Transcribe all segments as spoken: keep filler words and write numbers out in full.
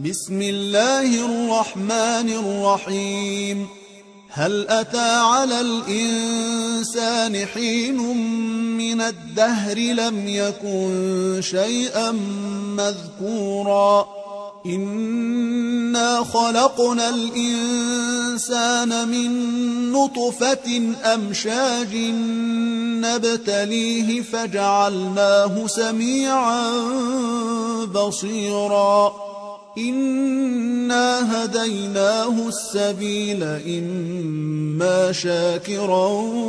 بسم الله الرحمن الرحيم. هل أتى على الإنسان حين من الدهر لم يكن شيئا مذكورا إنا خلقنا الإنسان من نطفة أمشاج نبتليه فجعلناه سميعا بصيرا إنا هديناه السبيل إما شاكرا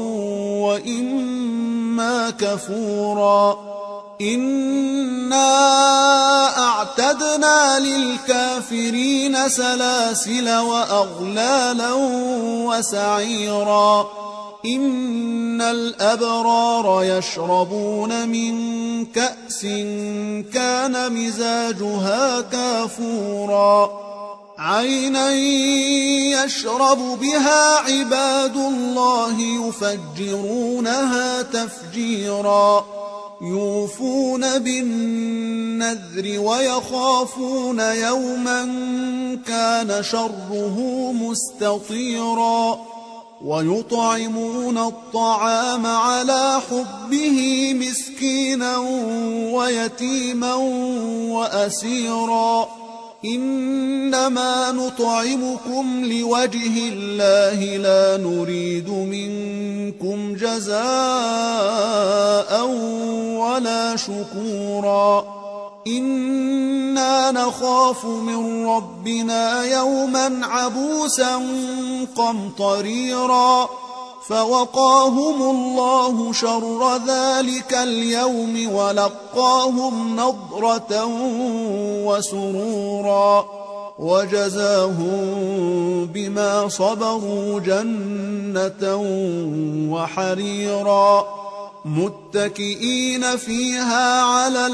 وإما كفورا إنا أعتدنا للكافرين سلاسل وأغلالا وسعيرا إن الأبرار يشربون من كأس كان مزاجها كافورا عينا يشرب بها عباد الله يفجرونها تفجيرا يوفون بالنذر ويخافون يوما كان شره مستطيرا ويطعمون الطعام على حبه مسكينا ويتيما وأسيرا إنما نطعمكم لوجه الله لا نريد منكم جزاء ولا شكورا إنا نخاف من ربنا يوما عبوسا قمطريرا فوقاهم الله شر ذلك اليوم ولقاهم نضرة وسرورا وجزاهم بما صبروا جنة وحريرا متكئين فيها على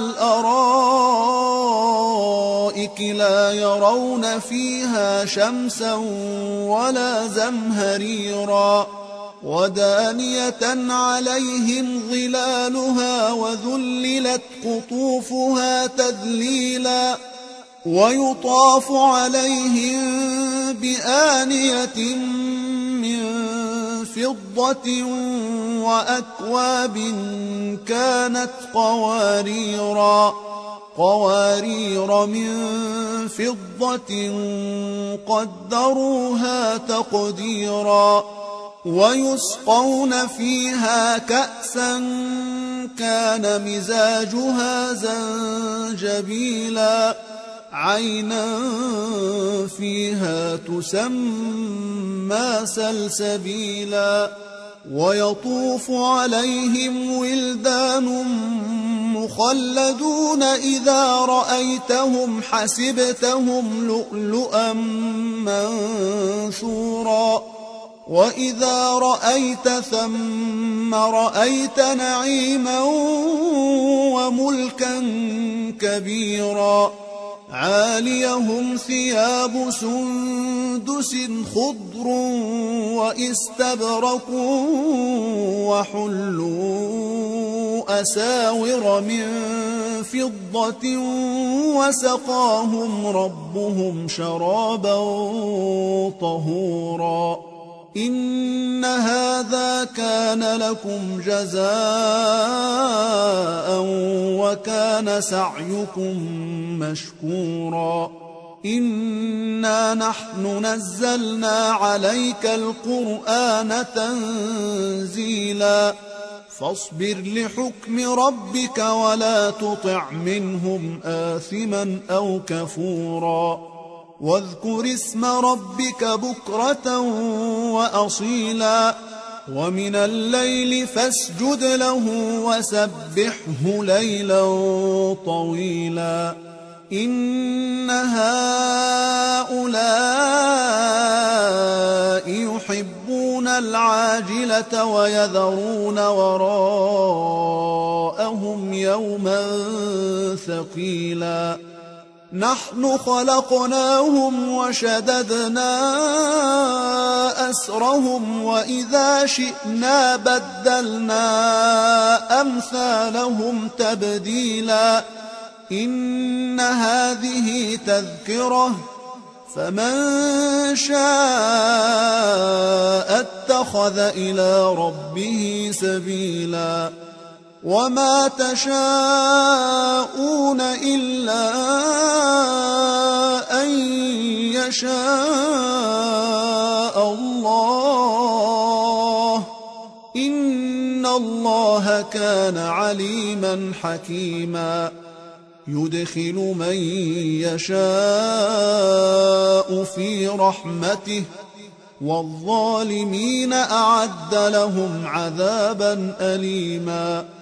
الأرائك لا يرون فيها شمسا ولا زمهريرا ودانية عليهم ظلالها وذللت قطوفها تذليلا ويطاف عليهم بآنية من فضة وأكواب كانت قواريرا قوارير من فضة قدروها تقديرا ويسقون فيها كأسا كان مزاجها زنجبيلا عينا فيها تسمى سلسبيلا ويطوف عليهم ولدان مخلدون إذا رأيتهم حسبتهم لؤلؤا منثورا وإذا رأيت ثم رأيت نعيما وملكا كبيرا عاليهم ثياب سندس خضر واستبرق وحلوا أساور من فضة وسقاهم ربهم شرابا طهورا إن هذا كان لكم جزاء وكان سعيكم مشكورا إنا نحن نزلنا عليك القرآن تنزيلا فاصبر لحكم ربك ولا تطع منهم آثما أو كفورا واذكر اسم ربك بكرة وأصيلا ومن الليل فاسجد له وسبحه ليلا طويلا إن هؤلاء يحبون العاجلة ويذرون وراءهم يوما ثقيلا نحن خلقناهم وشددنا أسرهم وإذا شئنا بدلنا أمثالهم تبديلا إن هذه تذكرة فمن شاء اتخذ إلى ربه سبيلا وما تشاءون إلا أن يشاء الله إن الله كان عليما حكيما يدخل من يشاء في رحمته والظالمين أعد لهم عذابا أليما